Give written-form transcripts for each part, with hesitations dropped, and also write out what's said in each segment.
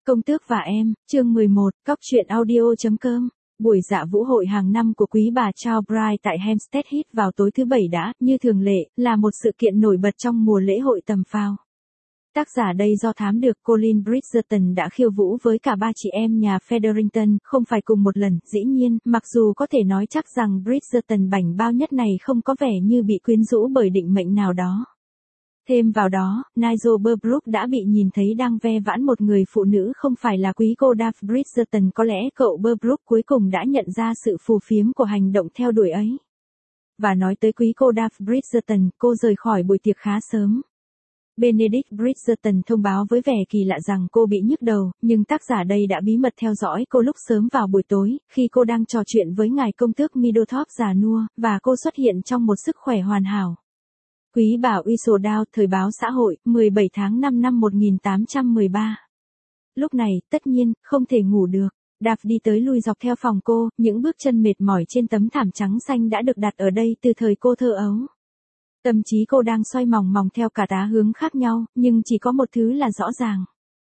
Công tước và em, chương 11, Cóc truyện audio.com. Buổi dạ vũ hội hàng năm của quý bà Charles Bright tại Hampstead Heath vào tối thứ Bảy đã, như thường lệ, là một sự kiện nổi bật trong mùa lễ hội tầm phào. Tác giả đây do thám được Colin Bridgerton đã khiêu vũ với cả ba chị em nhà Featherington, không phải cùng một lần, dĩ nhiên, mặc dù có thể nói chắc rằng Bridgerton bảnh bao nhất này không có vẻ như bị quyến rũ bởi định mệnh nào đó. Thêm vào đó, Nigel Burbrook đã bị nhìn thấy đang ve vãn một người phụ nữ không phải là quý cô Daphne Bridgerton, có lẽ cậu Burbrook cuối cùng đã nhận ra sự phù phiếm của hành động theo đuổi ấy. Và nói tới quý cô Daphne Bridgerton, cô rời khỏi buổi tiệc khá sớm. Benedict Bridgerton thông báo với vẻ kỳ lạ rằng cô bị nhức đầu, nhưng tác giả đây đã bí mật theo dõi cô lúc sớm vào buổi tối, khi cô đang trò chuyện với ngài công tước Middleton già nua, và cô xuất hiện trong một sức khỏe hoàn hảo. Quý bà Whistledown, Thời báo xã hội, 17 tháng 5 năm 1813. Lúc này, tất nhiên, không thể ngủ được. Daphne đi tới lui dọc theo phòng cô, những bước chân mệt mỏi trên tấm thảm trắng xanh đã được đặt ở đây từ thời cô thơ ấu. Tâm trí cô đang xoay mòng mòng theo cả tá hướng khác nhau, nhưng chỉ có một thứ là rõ ràng.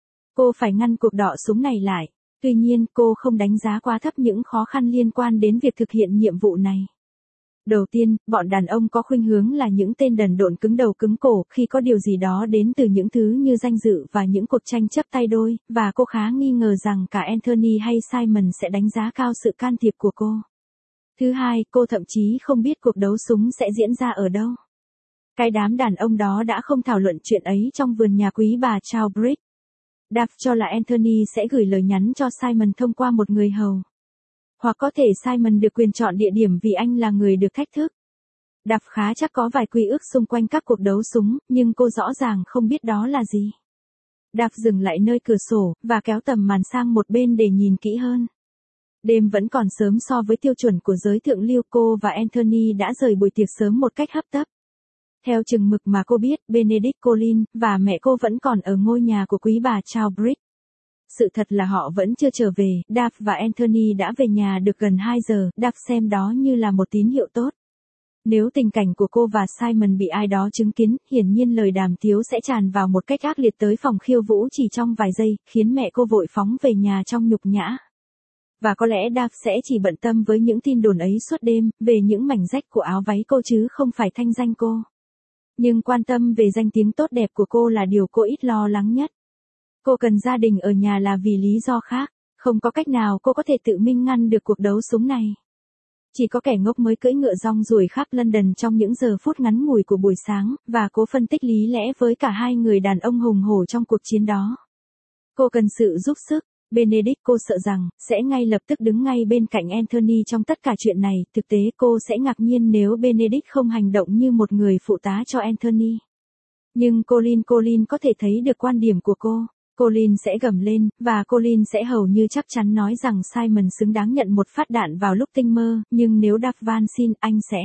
Cô phải ngăn cuộc đọ súng này lại. Tuy nhiên, cô không đánh giá quá thấp những khó khăn liên quan đến việc thực hiện nhiệm vụ này. Đầu tiên, bọn đàn ông có khuynh hướng là những tên đần độn cứng đầu cứng cổ khi có điều gì đó đến từ những thứ như danh dự và những cuộc tranh chấp tay đôi, và cô khá nghi ngờ rằng cả Anthony hay Simon sẽ đánh giá cao sự can thiệp của cô. Thứ hai, cô thậm chí không biết cuộc đấu súng sẽ diễn ra ở đâu. Cái đám đàn ông đó đã không thảo luận chuyện ấy trong vườn nhà quý bà Charles Bright. Daphne cho là Anthony sẽ gửi lời nhắn cho Simon thông qua một người hầu. Hoặc có thể Simon được quyền chọn địa điểm vì anh là người được thách thức. Daphne khá chắc có vài quy ước xung quanh các cuộc đấu súng, nhưng cô rõ ràng không biết đó là gì. Daphne dừng lại nơi cửa sổ, và kéo tầm màn sang một bên để nhìn kỹ hơn. Đêm vẫn còn sớm so với tiêu chuẩn của giới thượng lưu, cô và Anthony đã rời buổi tiệc sớm một cách hấp tấp. Theo chừng mực mà cô biết, Benedict, Colin, và mẹ cô vẫn còn ở ngôi nhà của quý bà Charles Bright. Sự thật là họ vẫn chưa trở về, Daphne và Anthony đã về nhà được gần 2 giờ, Daphne xem đó như là một tín hiệu tốt. Nếu tình cảnh của cô và Simon bị ai đó chứng kiến, hiển nhiên lời đàm tiếu sẽ tràn vào một cách ác liệt tới phòng khiêu vũ chỉ trong vài giây, khiến mẹ cô vội phóng về nhà trong nhục nhã. Và có lẽ Daphne sẽ chỉ bận tâm với những tin đồn ấy suốt đêm, về những mảnh rách của áo váy cô chứ không phải thanh danh cô. Nhưng quan tâm về danh tiếng tốt đẹp của cô là điều cô ít lo lắng nhất. Cô cần gia đình ở nhà là vì lý do khác, không có cách nào cô có thể tự mình ngăn được cuộc đấu súng này. Chỉ có kẻ ngốc mới cưỡi ngựa rong ruổi khắp London trong những giờ phút ngắn ngủi của buổi sáng, và cố phân tích lý lẽ với cả hai người đàn ông hùng hổ trong cuộc chiến đó. Cô cần sự giúp sức. Benedict, cô sợ rằng, sẽ ngay lập tức đứng ngay bên cạnh Anthony trong tất cả chuyện này, thực tế cô sẽ ngạc nhiên nếu Benedict không hành động như một người phụ tá cho Anthony. Nhưng Colin có thể thấy được quan điểm của cô. Colin sẽ gầm lên, và Colin sẽ hầu như chắc chắn nói rằng Simon xứng đáng nhận một phát đạn vào lúc tinh mơ, nhưng nếu Daphne van xin, anh sẽ.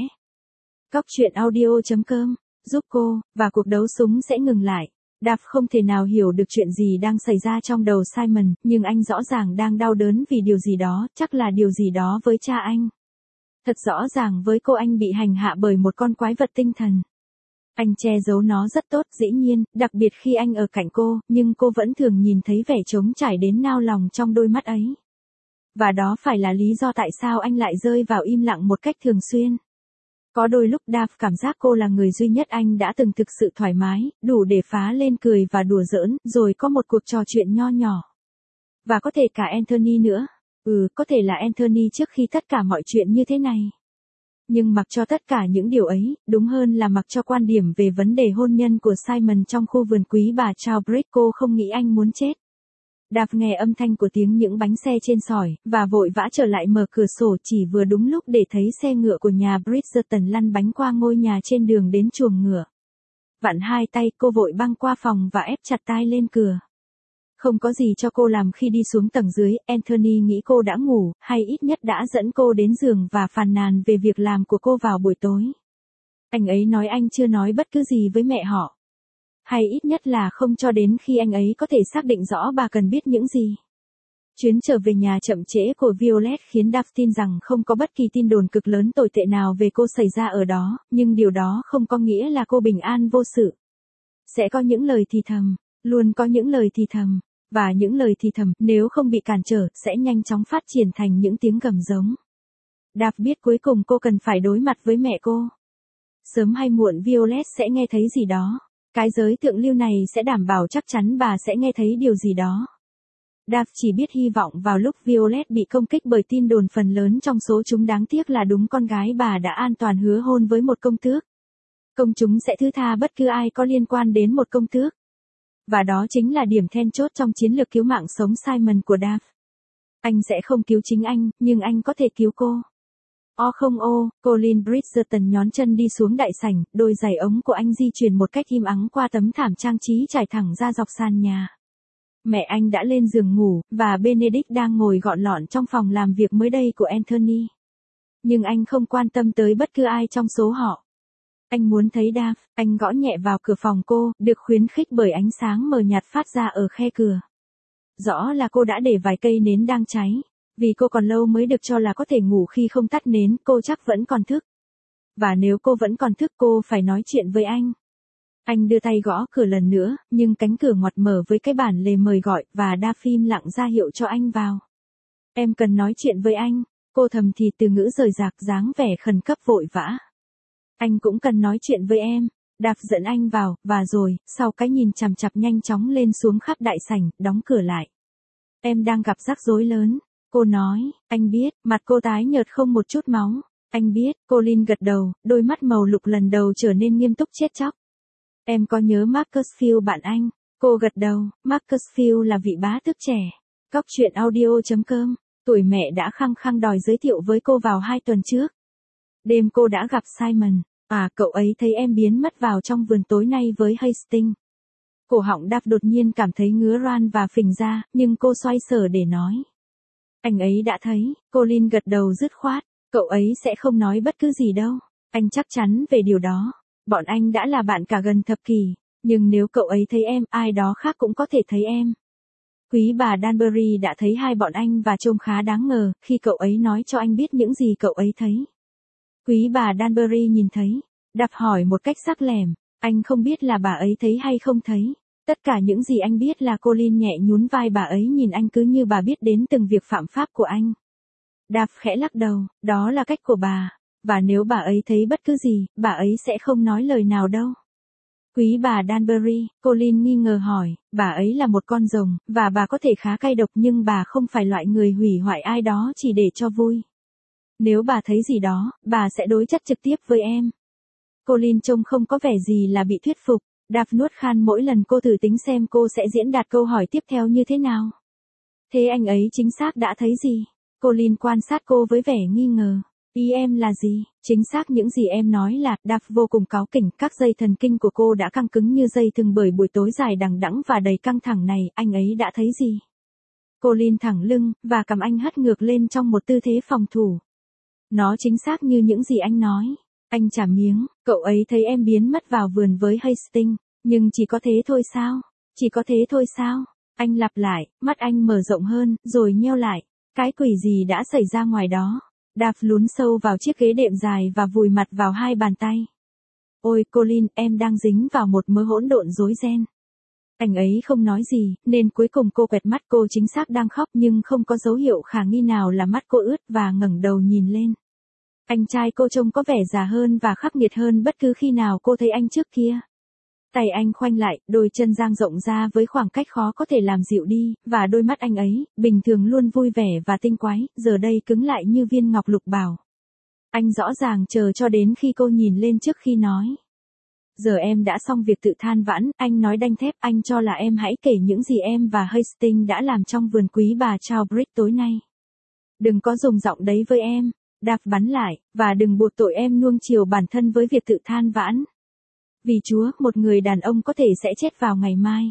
Cóc truyện audio.com, giúp cô, và cuộc đấu súng sẽ ngừng lại. Daphne không thể nào hiểu được chuyện gì đang xảy ra trong đầu Simon, nhưng anh rõ ràng đang đau đớn vì điều gì đó, chắc là điều gì đó với cha anh. Thật rõ ràng với cô anh bị hành hạ bởi một con quái vật tinh thần. Anh che giấu nó rất tốt, dĩ nhiên, đặc biệt khi anh ở cạnh cô, nhưng cô vẫn thường nhìn thấy vẻ trống trải đến nao lòng trong đôi mắt ấy. Và đó phải là lý do tại sao anh lại rơi vào im lặng một cách thường xuyên. Có đôi lúc Daphne cảm giác cô là người duy nhất anh đã từng thực sự thoải mái, đủ để phá lên cười và đùa giỡn, rồi có một cuộc trò chuyện nho nhỏ. Và có thể cả Anthony nữa. Có thể là Anthony trước khi tất cả mọi chuyện như thế này. Nhưng mặc cho tất cả những điều ấy, đúng hơn là mặc cho quan điểm về vấn đề hôn nhân của Simon trong khu vườn quý bà Charles Bright, cô không nghĩ anh muốn chết. Daphne nghe âm thanh của tiếng những bánh xe trên sỏi, và vội vã trở lại mở cửa sổ chỉ vừa đúng lúc để thấy xe ngựa của nhà Bridgerton lăn bánh qua ngôi nhà trên đường đến chuồng ngựa. Vặn hai tay, cô vội băng qua phòng và ép chặt tai lên cửa. Không có gì cho cô làm khi đi xuống tầng dưới, Anthony nghĩ cô đã ngủ, hay ít nhất đã dẫn cô đến giường và phàn nàn về việc làm của cô vào buổi tối. Anh ấy nói anh chưa nói bất cứ gì với mẹ họ. Hay ít nhất là không cho đến khi anh ấy có thể xác định rõ bà cần biết những gì. Chuyến trở về nhà chậm trễ của Violet khiến Daphne tin rằng không có bất kỳ tin đồn cực lớn tồi tệ nào về cô xảy ra ở đó, nhưng điều đó không có nghĩa là cô bình an vô sự. Sẽ có những lời thì thầm, luôn có những lời thì thầm. Và những lời thì thầm, nếu không bị cản trở, sẽ nhanh chóng phát triển thành những tiếng gầm giống. Dav biết cuối cùng cô cần phải đối mặt với mẹ cô. Sớm hay muộn Violet sẽ nghe thấy gì đó. Cái giới thượng lưu này sẽ đảm bảo chắc chắn bà sẽ nghe thấy điều gì đó. Dav chỉ biết hy vọng vào lúc Violet bị công kích bởi tin đồn phần lớn trong số chúng đáng tiếc là đúng con gái bà đã an toàn hứa hôn với một công tước. Công chúng sẽ thứ tha bất cứ ai có liên quan đến một công tước. Và đó chính là điểm then chốt trong chiến lược cứu mạng sống Simon của Dav. Anh sẽ không cứu chính anh, nhưng anh có thể cứu cô. Không Colin Bridgerton nhón chân đi xuống đại sảnh, đôi giày ống của anh di chuyển một cách im ắng qua tấm thảm trang trí trải thẳng ra dọc sàn nhà. Mẹ anh đã lên giường ngủ, và Benedict đang ngồi gọn lọn trong phòng làm việc mới đây của Anthony. Nhưng anh không quan tâm tới bất cứ ai trong số họ. Anh muốn thấy Dav, anh gõ nhẹ vào cửa phòng cô, được khuyến khích bởi ánh sáng mờ nhạt phát ra ở khe cửa. Rõ là cô đã để vài cây nến đang cháy. Vì cô còn lâu mới được cho là có thể ngủ khi không tắt nến, cô chắc vẫn còn thức. Và nếu cô vẫn còn thức cô phải nói chuyện với anh. Anh đưa tay gõ cửa lần nữa, nhưng cánh cửa ngoặt mở với cái bản lề mời gọi, và Dav im lặng ra hiệu cho anh vào. Em cần nói chuyện với anh, cô thầm thì từ ngữ rời rạc dáng vẻ khẩn cấp vội vã. Anh cũng cần nói chuyện với em. Dav dẫn anh vào, và rồi, sau cái nhìn chằm chằm nhanh chóng lên xuống khắp đại sảnh, đóng cửa lại. Em đang gặp rắc rối lớn. Cô nói, anh biết, mặt cô tái nhợt không một chút máu. Anh biết, Colin gật đầu, đôi mắt màu lục lần đầu trở nên nghiêm túc chết chóc. Em có nhớ Marcus Field bạn anh? Cô gật đầu, Marcus Field là vị bá tước trẻ. Cóc truyện audio.com, tuổi mẹ đã khăng khăng đòi giới thiệu với cô vào 2 tuần trước. Đêm cô đã gặp Simon, cậu ấy thấy em biến mất vào trong vườn tối nay với Hastings. Cổ họng Dav đột nhiên cảm thấy ngứa ran và phình ra, nhưng cô xoay sở để nói. Anh ấy đã thấy, Colin gật đầu dứt khoát, cậu ấy sẽ không nói bất cứ gì đâu, anh chắc chắn về điều đó. Bọn anh đã là bạn cả gần thập kỷ, nhưng nếu cậu ấy thấy em, ai đó khác cũng có thể thấy em. Quý bà Danbury đã thấy hai bọn anh và trông khá đáng ngờ khi cậu ấy nói cho anh biết những gì cậu ấy thấy. Quý bà Danbury nhìn thấy, Dav hỏi một cách sắc lẻm, anh không biết là bà ấy thấy hay không thấy. Tất cả những gì anh biết là Colin nhẹ nhún vai bà ấy nhìn anh cứ như bà biết đến từng việc phạm pháp của anh. Dav khẽ lắc đầu, đó là cách của bà, và nếu bà ấy thấy bất cứ gì, bà ấy sẽ không nói lời nào đâu. Quý bà Danbury, Colin nghi ngờ hỏi, bà ấy là một con rồng, và bà có thể khá cay độc nhưng bà không phải loại người hủy hoại ai đó chỉ để cho vui. Nếu bà thấy gì đó, bà sẽ đối chất trực tiếp với em. Colin trông không có vẻ gì là bị thuyết phục. Dav nuốt khan mỗi lần cô thử tính xem cô sẽ diễn đạt câu hỏi tiếp theo như thế nào. Thế anh ấy chính xác đã thấy gì? Colin quan sát cô với vẻ nghi ngờ. Ý em là gì? Chính xác những gì em nói là, Dav vô cùng cáu kỉnh, các dây thần kinh của cô đã căng cứng như dây thừng bởi buổi tối dài đằng đẵng và đầy căng thẳng này, anh ấy đã thấy gì? Colin thẳng lưng, và cầm anh hất ngược lên trong một tư thế phòng thủ. Nó chính xác như những gì anh nói. Anh chả miếng, cậu ấy thấy em biến mất vào vườn với Hastings, nhưng chỉ có thế thôi sao? Chỉ có thế thôi sao? Anh lặp lại, mắt anh mở rộng hơn, rồi nheo lại. Cái quỷ gì đã xảy ra ngoài đó? Dav lún sâu vào chiếc ghế đệm dài và vùi mặt vào hai bàn tay. Ôi Colin, em đang dính vào một mớ hỗn độn rối ren. Anh ấy không nói gì, nên cuối cùng cô quẹt mắt, cô chính xác đang khóc nhưng không có dấu hiệu khả nghi nào là mắt cô ướt và ngẩng đầu nhìn lên. Anh trai cô trông có vẻ già hơn và khắc nghiệt hơn bất cứ khi nào cô thấy anh trước kia. Tay anh khoanh lại, đôi chân dang rộng ra với khoảng cách khó có thể làm dịu đi, và đôi mắt anh ấy, bình thường luôn vui vẻ và tinh quái, giờ đây cứng lại như viên ngọc lục bảo. Anh rõ ràng chờ cho đến khi cô nhìn lên trước khi nói. Giờ em đã xong việc tự than vãn, anh nói đanh thép, anh cho là em hãy kể những gì em và Hastings đã làm trong vườn quý bà Chowbridge tối nay. Đừng có dùng giọng đấy với em. Dav bắn lại, và đừng buộc tội em nuông chiều bản thân với việc tự than vãn. Vì Chúa, một người đàn ông có thể sẽ chết vào ngày mai.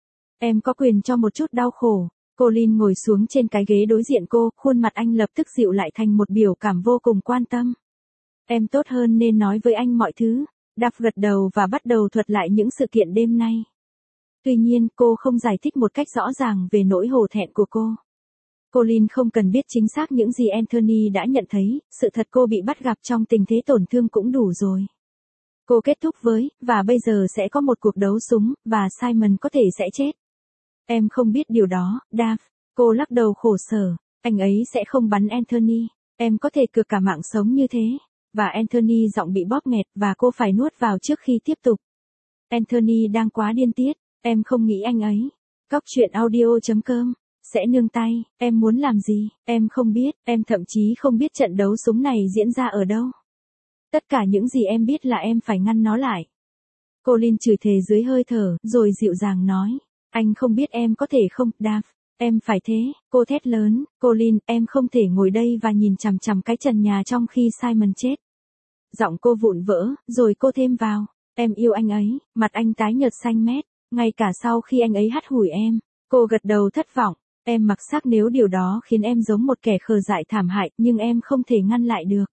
Em có quyền cho một chút đau khổ. Colin ngồi xuống trên cái ghế đối diện cô, khuôn mặt anh lập tức dịu lại thành một biểu cảm vô cùng quan tâm. Em tốt hơn nên nói với anh mọi thứ. Dav gật đầu và bắt đầu thuật lại những sự kiện đêm nay. Tuy nhiên, cô không giải thích một cách rõ ràng về nỗi hổ thẹn của cô. Colin không cần biết chính xác những gì Anthony đã nhận thấy, sự thật cô bị bắt gặp trong tình thế tổn thương cũng đủ rồi. Cô kết thúc với, và bây giờ sẽ có một cuộc đấu súng, và Simon có thể sẽ chết. Em không biết điều đó, Dav. Cô lắc đầu khổ sở. Anh ấy sẽ không bắn Anthony. Em có thể cược cả mạng sống như thế. Và Anthony giọng bị bóp nghẹt và cô phải nuốt vào trước khi tiếp tục. Anthony đang quá điên tiết. Em không nghĩ anh ấy. Cóc truyện audio.com sẽ nương tay. Em muốn làm gì? Em không biết. Em thậm chí không biết trận đấu súng này diễn ra ở đâu. Tất cả những gì em biết là em phải ngăn nó lại. Colin chửi thề dưới hơi thở, rồi dịu dàng nói. Anh không biết em có thể không, Dav. Em phải thế, cô thét lớn. Colin, em không thể ngồi đây và nhìn chằm chằm cái trần nhà trong khi Simon chết. Giọng cô vụn vỡ, rồi cô thêm vào. Em yêu anh ấy. Mặt anh tái nhợt xanh mét. Ngay cả sau khi anh ấy hắt hủi em. Cô gật đầu thất vọng. Em mặc xác nếu điều đó khiến em giống một kẻ khờ dại thảm hại, nhưng em không thể ngăn lại được.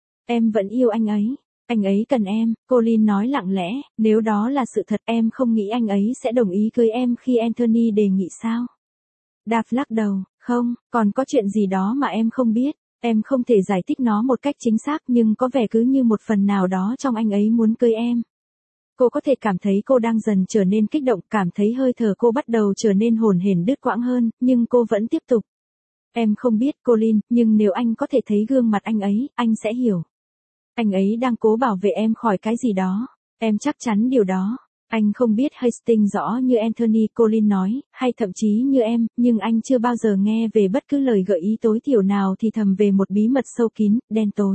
Em vẫn yêu anh ấy. Anh ấy cần em, Colin nói lặng lẽ, nếu đó là sự thật em không nghĩ anh ấy sẽ đồng ý cưới em khi Anthony đề nghị sao? Dav lắc đầu, không, còn có chuyện gì đó mà em không biết, em không thể giải thích nó một cách chính xác nhưng có vẻ cứ như một phần nào đó trong anh ấy muốn cưới em. Cô có thể cảm thấy cô đang dần trở nên kích động, cảm thấy hơi thở cô bắt đầu trở nên hổn hển đứt quãng hơn, nhưng cô vẫn tiếp tục. Em không biết, Colin, nhưng nếu anh có thể thấy gương mặt anh ấy, anh sẽ hiểu. Anh ấy đang cố bảo vệ em khỏi cái gì đó. Em chắc chắn điều đó. Anh không biết Hastings rõ như Anthony, Colin nói, hay thậm chí như em, nhưng anh chưa bao giờ nghe về bất cứ lời gợi ý tối thiểu nào thì thầm về một bí mật sâu kín, đen tối.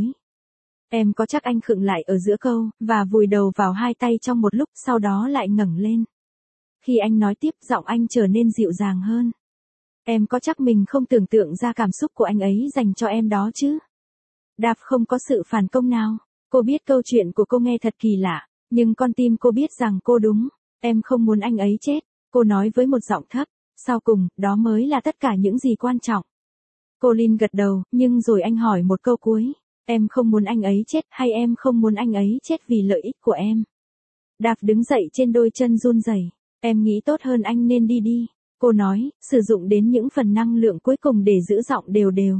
Em có chắc anh khựng lại ở giữa câu, và vùi đầu vào hai tay trong một lúc, sau đó lại ngẩng lên. Khi anh nói tiếp, giọng anh trở nên dịu dàng hơn. Em có chắc mình không tưởng tượng ra cảm xúc của anh ấy dành cho em đó chứ? Dav không có sự phản công nào. Cô biết câu chuyện của cô nghe thật kỳ lạ, nhưng con tim cô biết rằng cô đúng. Em không muốn anh ấy chết, cô nói với một giọng thấp. Sau cùng, đó mới là tất cả những gì quan trọng. Colin gật đầu, nhưng rồi anh hỏi một câu cuối. Em không muốn anh ấy chết hay em không muốn anh ấy chết vì lợi ích của em? Dav đứng dậy trên đôi chân run rẩy. Em nghĩ tốt hơn anh nên đi. Cô nói, sử dụng đến những phần năng lượng cuối cùng để giữ giọng đều đều.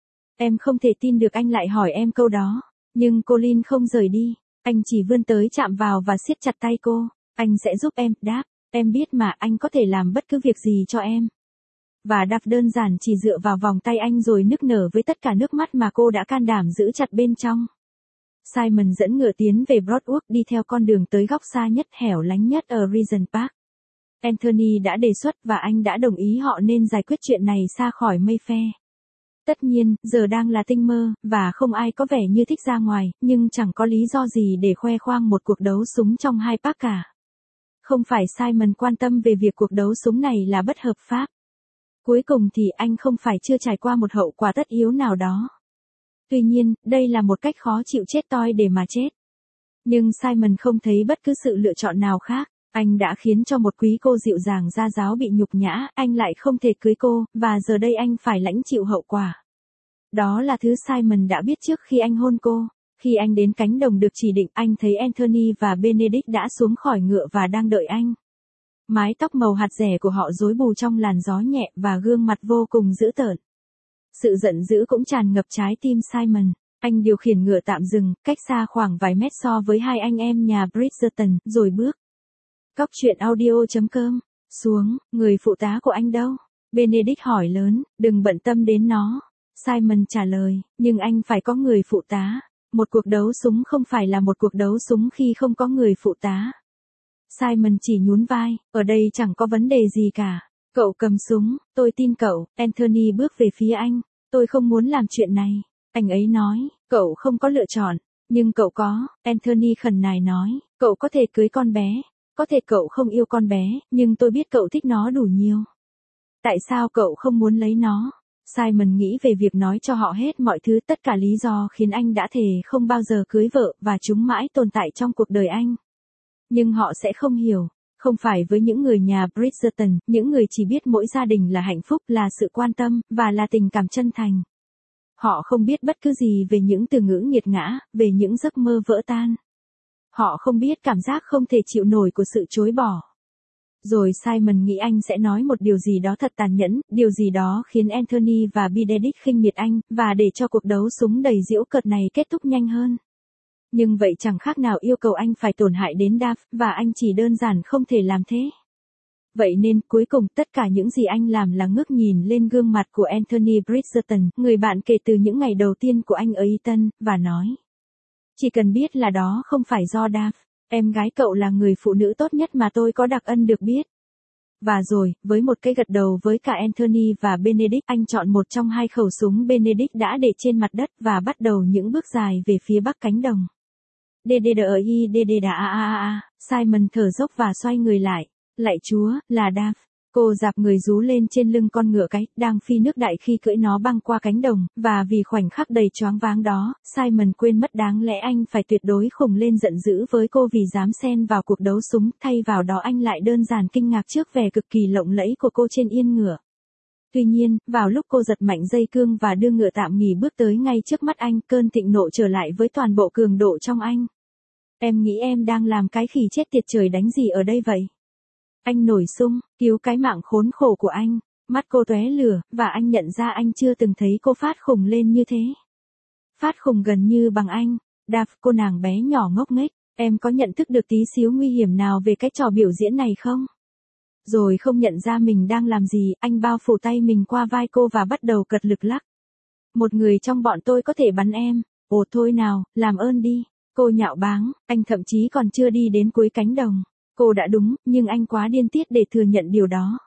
Em không thể tin được anh lại hỏi em câu đó. Nhưng Colin không rời đi. Anh chỉ vươn tới chạm vào và siết chặt tay cô. Anh sẽ giúp em, Dav. Em biết mà anh có thể làm bất cứ việc gì cho em. Và Dav đơn giản chỉ dựa vào vòng tay anh rồi nức nở với tất cả nước mắt mà cô đã can đảm giữ chặt bên trong. Simon dẫn ngựa tiến về Broadwalk đi theo con đường tới góc xa nhất hẻo lánh nhất ở Regent Park. Anthony đã đề xuất và anh đã đồng ý họ nên giải quyết chuyện này xa khỏi Mayfair. Tất nhiên, giờ đang là tinh mơ, và không ai có vẻ như thích ra ngoài, nhưng chẳng có lý do gì để khoe khoang một cuộc đấu súng trong hai park cả. Không phải Simon quan tâm về việc cuộc đấu súng này là bất hợp pháp. Cuối cùng thì anh không phải chưa trải qua một hậu quả tất yếu nào đó. Tuy nhiên, đây là một cách khó chịu chết toi để mà chết. Nhưng Simon không thấy bất cứ sự lựa chọn nào khác. Anh đã khiến cho một quý cô dịu dàng gia giáo bị nhục nhã, anh lại không thể cưới cô, và giờ đây anh phải lãnh chịu hậu quả. Đó là thứ Simon đã biết trước khi anh hôn cô. Khi anh đến cánh đồng được chỉ định, anh thấy Anthony và Benedict đã xuống khỏi ngựa và đang đợi anh. Mái tóc màu hạt dẻ của họ rối bù trong làn gió nhẹ và gương mặt vô cùng dữ tợn. Sự giận dữ cũng tràn ngập trái tim Simon. Anh điều khiển ngựa tạm dừng, cách xa khoảng vài mét so với hai anh em nhà Bridgerton, rồi bước. Cóc truyện audio.com. Xuống, người phụ tá của anh đâu? Benedict hỏi lớn, đừng bận tâm đến nó. Simon trả lời, nhưng anh phải có người phụ tá. Một cuộc đấu súng không phải là một cuộc đấu súng khi không có người phụ tá. Simon chỉ nhún vai, ở đây chẳng có vấn đề gì cả. Cậu cầm súng, tôi tin cậu. Anthony bước về phía anh. Tôi không muốn làm chuyện này. Anh ấy nói, cậu không có lựa chọn. Nhưng cậu có, Anthony khẩn nài nói, cậu có thể cưới con bé. Có thể cậu không yêu con bé, nhưng tôi biết cậu thích nó đủ nhiều. Tại sao cậu không muốn lấy nó? Simon nghĩ về việc nói cho họ hết mọi thứ, tất cả lý do khiến anh đã thề không bao giờ cưới vợ và chúng mãi tồn tại trong cuộc đời anh. Nhưng họ sẽ không hiểu. Không phải với những người nhà Bridgerton, những người chỉ biết mỗi gia đình là hạnh phúc, là sự quan tâm, và là tình cảm chân thành. Họ không biết bất cứ gì về những từ ngữ nghiệt ngã, về những giấc mơ vỡ tan. Họ không biết cảm giác không thể chịu nổi của sự chối bỏ. Rồi Simon nghĩ anh sẽ nói một điều gì đó thật tàn nhẫn, điều gì đó khiến Anthony và Benedict khinh miệt anh, và để cho cuộc đấu súng đầy giễu cợt này kết thúc nhanh hơn. Nhưng vậy chẳng khác nào yêu cầu anh phải tổn hại đến Dav, và anh chỉ đơn giản không thể làm thế. Vậy nên, cuối cùng, tất cả những gì anh làm là ngước nhìn lên gương mặt của Anthony Bridgerton, người bạn kể từ những ngày đầu tiên của anh ở Eton, và nói. Chỉ cần biết là đó không phải do Dav. Em gái cậu là người phụ nữ tốt nhất mà tôi có đặc ân được biết. Và rồi, với một cái gật đầu với cả Anthony và Benedict, anh chọn một trong hai khẩu súng Benedict đã để trên mặt đất và bắt đầu những bước dài về phía bắc cánh đồng. Simon thở dốc và xoay người lại. Lạy Chúa, là Dav. Cô dạp người rú lên trên lưng con ngựa cái, đang phi nước đại khi cưỡi nó băng qua cánh đồng, và vì khoảnh khắc đầy choáng váng đó, Simon quên mất đáng lẽ anh phải tuyệt đối khùng lên giận dữ với cô vì dám xen vào cuộc đấu súng, thay vào đó anh lại đơn giản kinh ngạc trước vẻ cực kỳ lộng lẫy của cô trên yên ngựa. Tuy nhiên, vào lúc cô giật mạnh dây cương và đưa ngựa tạm nghỉ bước tới ngay trước mắt anh, cơn thịnh nộ trở lại với toàn bộ cường độ trong anh. Em nghĩ em đang làm cái khỉ chết tiệt trời đánh gì ở đây vậy? Anh nổi sung, cứu cái mạng khốn khổ của anh. Mắt cô tóe lửa, và anh nhận ra anh chưa từng thấy cô phát khùng lên như thế. Phát khùng gần như bằng anh. Dav, cô nàng bé nhỏ ngốc nghếch, em có nhận thức được tí xíu nguy hiểm nào về cái trò biểu diễn này không? Rồi không nhận ra mình đang làm gì, anh bao phủ tay mình qua vai cô và bắt đầu cật lực lắc. Một người trong bọn tôi có thể bắn em. Ồ thôi nào, làm ơn đi. Cô nhạo báng, anh thậm chí còn chưa đi đến cuối cánh đồng. Cô đã đúng, nhưng anh quá điên tiết để thừa nhận điều đó.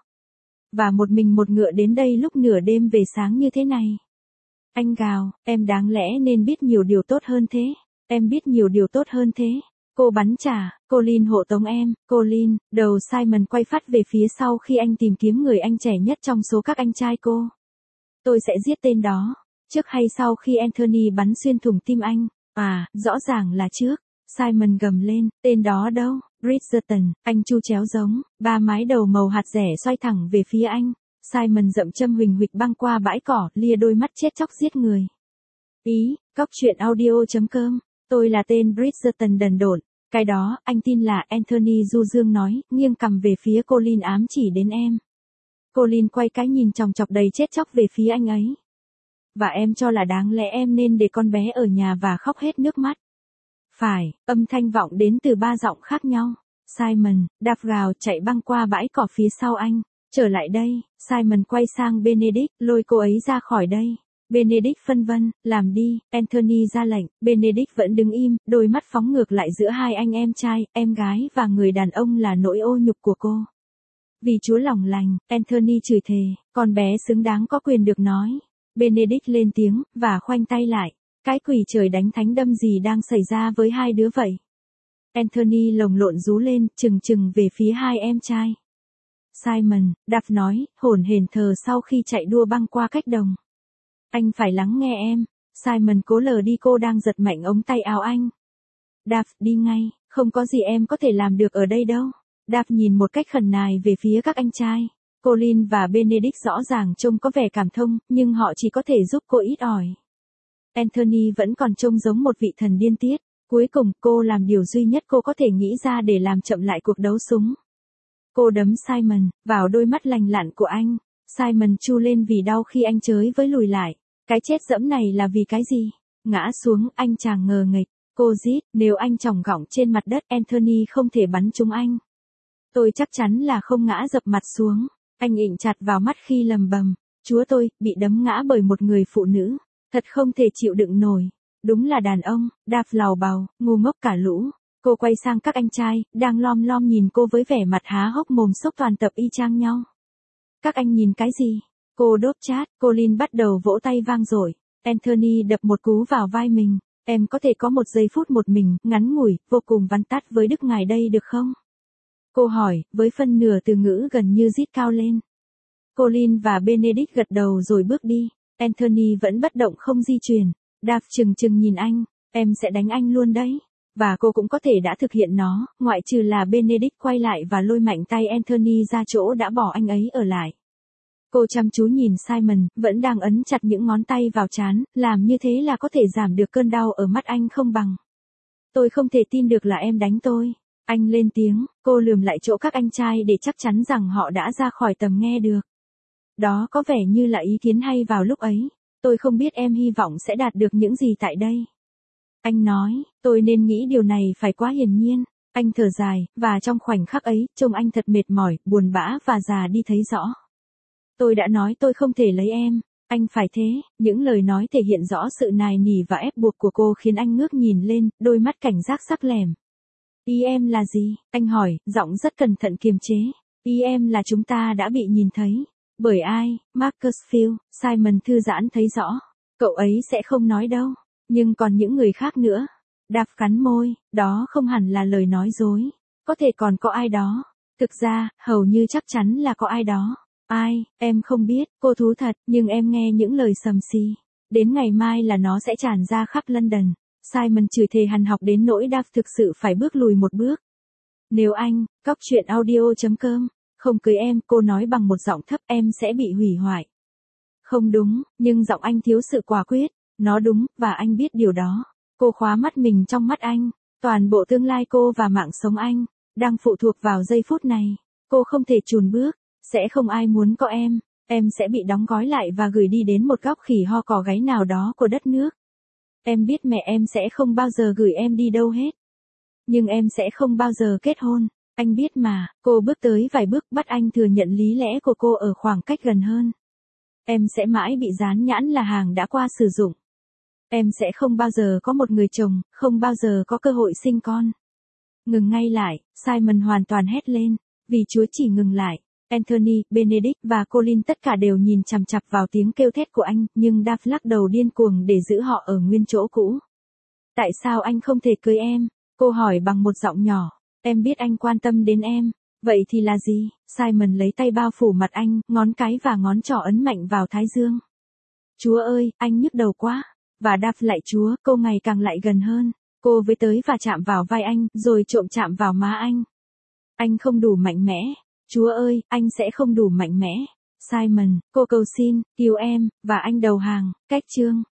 Và một mình một ngựa đến đây lúc nửa đêm về sáng như thế này. Anh gào, em đáng lẽ nên biết nhiều điều tốt hơn thế. Em biết nhiều điều tốt hơn thế. Cô bắn trả, Colin hộ tống em. Colin, đầu Simon quay phắt về phía sau khi anh tìm kiếm người anh trẻ nhất trong số các anh trai cô. Tôi sẽ giết tên đó. Trước hay sau khi Anthony bắn xuyên thủng tim anh? À, rõ ràng là trước. Simon gầm lên, tên đó đâu? Bridgerton, anh chu chéo giống, ba mái đầu màu hạt rẻ xoay thẳng về phía anh. Simon dậm châm huỳnh huỵch băng qua bãi cỏ, lia đôi mắt chết chóc giết người. Ý, cóc truyện audio.com, tôi là tên Bridgerton đần độn. Cái đó, anh tin là Anthony du dương nói, nghiêng cằm về phía Colin ám chỉ đến em. Colin quay cái nhìn chòng chọc đầy chết chóc về phía anh ấy. Và em cho là đáng lẽ em nên để con bé ở nhà và khóc hết nước mắt. Phải, âm thanh vọng đến từ ba giọng khác nhau. Simon, Dav gào chạy băng qua bãi cỏ phía sau anh. Trở lại đây, Simon quay sang Benedict, lôi cô ấy ra khỏi đây. Benedict phân vân, làm đi, Anthony ra lệnh. Benedict vẫn đứng im, đôi mắt phóng ngược lại giữa hai anh em trai, em gái và người đàn ông là nỗi ô nhục của cô. Vì Chúa lòng lành, Anthony chửi thề, con bé xứng đáng có quyền được nói. Benedict lên tiếng, và khoanh tay lại. Cái quỷ trời đánh thánh đâm gì đang xảy ra với hai đứa vậy? Anthony lồng lộn rú lên, chừng về phía hai em trai. Simon, Dav nói, hổn hển thờ sau khi chạy đua băng qua cách đồng. Anh phải lắng nghe em. Simon cố lờ đi, cô đang giật mạnh ống tay áo anh. Dav, đi ngay, không có gì em có thể làm được ở đây đâu. Dav nhìn một cách khẩn nài về phía các anh trai. Colin và Benedict rõ ràng trông có vẻ cảm thông, nhưng họ chỉ có thể giúp cô ít ỏi. Anthony vẫn còn trông giống một vị thần điên tiết. Cuối cùng, cô làm điều duy nhất cô có thể nghĩ ra để làm chậm lại cuộc đấu súng. Cô đấm Simon vào đôi mắt lành lặn của anh. Simon chu lên vì đau khi anh chới với lùi lại. Cái chết dẫm này là vì cái gì? Ngã xuống, anh chàng ngờ nghệch. Cô rít, nếu anh chỏng gỏng trên mặt đất, Anthony không thể bắn trúng anh. Tôi chắc chắn là không ngã dập mặt xuống. Anh ịnh chặt vào mắt khi lầm bầm. Chúa tôi, bị đấm ngã bởi một người phụ nữ. Thật không thể chịu đựng nổi. Đúng là đàn ông, Dav lào bào, ngu ngốc cả lũ. Cô quay sang các anh trai, đang lom lom nhìn cô với vẻ mặt há hốc mồm sốc toàn tập y chang nhau. Các anh nhìn cái gì? Cô đốp chát, Colin bắt đầu vỗ tay vang dội. Anthony đập một cú vào vai mình. Em có thể có một giây phút một mình, ngắn ngủi, vô cùng vắn tắt với Đức Ngài đây được không? Cô hỏi, với phân nửa từ ngữ gần như rít cao lên. Colin và Benedict gật đầu rồi bước đi. Anthony vẫn bất động không di chuyển. Dav chừng nhìn anh, em sẽ đánh anh luôn đấy. Và cô cũng có thể đã thực hiện nó, ngoại trừ là Benedict quay lại và lôi mạnh tay Anthony ra chỗ đã bỏ anh ấy ở lại. Cô chăm chú nhìn Simon, vẫn đang ấn chặt những ngón tay vào trán, làm như thế là có thể giảm được cơn đau ở mắt anh không bằng. Tôi không thể tin được là em đánh tôi. Anh lên tiếng, cô lườm lại chỗ các anh trai để chắc chắn rằng họ đã ra khỏi tầm nghe được. Đó có vẻ như là ý kiến hay vào lúc ấy. Tôi không biết em hy vọng sẽ đạt được những gì tại đây. Anh nói, tôi nên nghĩ điều này phải quá hiển nhiên. Anh thở dài, và trong khoảnh khắc ấy, trông anh thật mệt mỏi, buồn bã và già đi thấy rõ. Tôi đã nói tôi không thể lấy em. Anh phải thế. Những lời nói thể hiện rõ sự nài nỉ và ép buộc của cô khiến anh ngước nhìn lên, đôi mắt cảnh giác sắc lẻm. Ý em là gì? Anh hỏi, giọng rất cẩn thận kiềm chế. Ý em là chúng ta đã bị nhìn thấy. Bởi ai? Marcus Field. Simon thư giãn thấy rõ. Cậu ấy sẽ không nói đâu. Nhưng còn những người khác nữa. Dav cắn môi, đó không hẳn là lời nói dối. Có thể còn có ai đó. Thực ra, hầu như chắc chắn là có ai đó. Ai, em không biết, cô thú thật, nhưng em nghe những lời sầm xì. Đến ngày mai là nó sẽ tràn ra khắp London. Simon chửi thề hằn học đến nỗi Dav thực sự phải bước lùi một bước. Nếu anh, cóc.audio.com, không cưới em, cô nói bằng một giọng thấp, em sẽ bị hủy hoại. Không đúng, nhưng giọng anh thiếu sự quả quyết. Nó đúng, và anh biết điều đó. Cô khóa mắt mình trong mắt anh. Toàn bộ tương lai cô và mạng sống anh đang phụ thuộc vào giây phút này. Cô không thể chùn bước. Sẽ không ai muốn có em. Em sẽ bị đóng gói lại và gửi đi đến một góc khỉ ho cò gáy nào đó của đất nước. Em biết mẹ em sẽ không bao giờ gửi em đi đâu hết. Nhưng em sẽ không bao giờ kết hôn. Anh biết mà. Cô bước tới vài bước, bắt anh thừa nhận lý lẽ của cô ở khoảng cách gần hơn. Em sẽ mãi bị dán nhãn là hàng đã qua sử dụng. Em sẽ không bao giờ có một người chồng, không bao giờ có cơ hội sinh con. Ngừng ngay lại, Simon hoàn toàn hét lên, vì Chúa chỉ ngừng lại. Anthony, Benedict và Colin tất cả đều nhìn chằm chằm vào tiếng kêu thét của anh, nhưng Dav lắc đầu điên cuồng để giữ họ ở nguyên chỗ cũ. Tại sao anh không thể cưới em? Cô hỏi bằng một giọng nhỏ. Em biết anh quan tâm đến em. Vậy thì là gì? Simon lấy tay bao phủ mặt anh, ngón cái và ngón trỏ ấn mạnh vào thái dương. Chúa ơi, anh nhức đầu quá. Và Dav lại Chúa, cô ngày càng lại gần hơn. Cô với tới và chạm vào vai anh, rồi trộm chạm vào má anh. Anh không đủ mạnh mẽ. Chúa ơi, anh sẽ không đủ mạnh mẽ. Simon, cô cầu xin, cứu em, và anh đầu hàng. Cách chương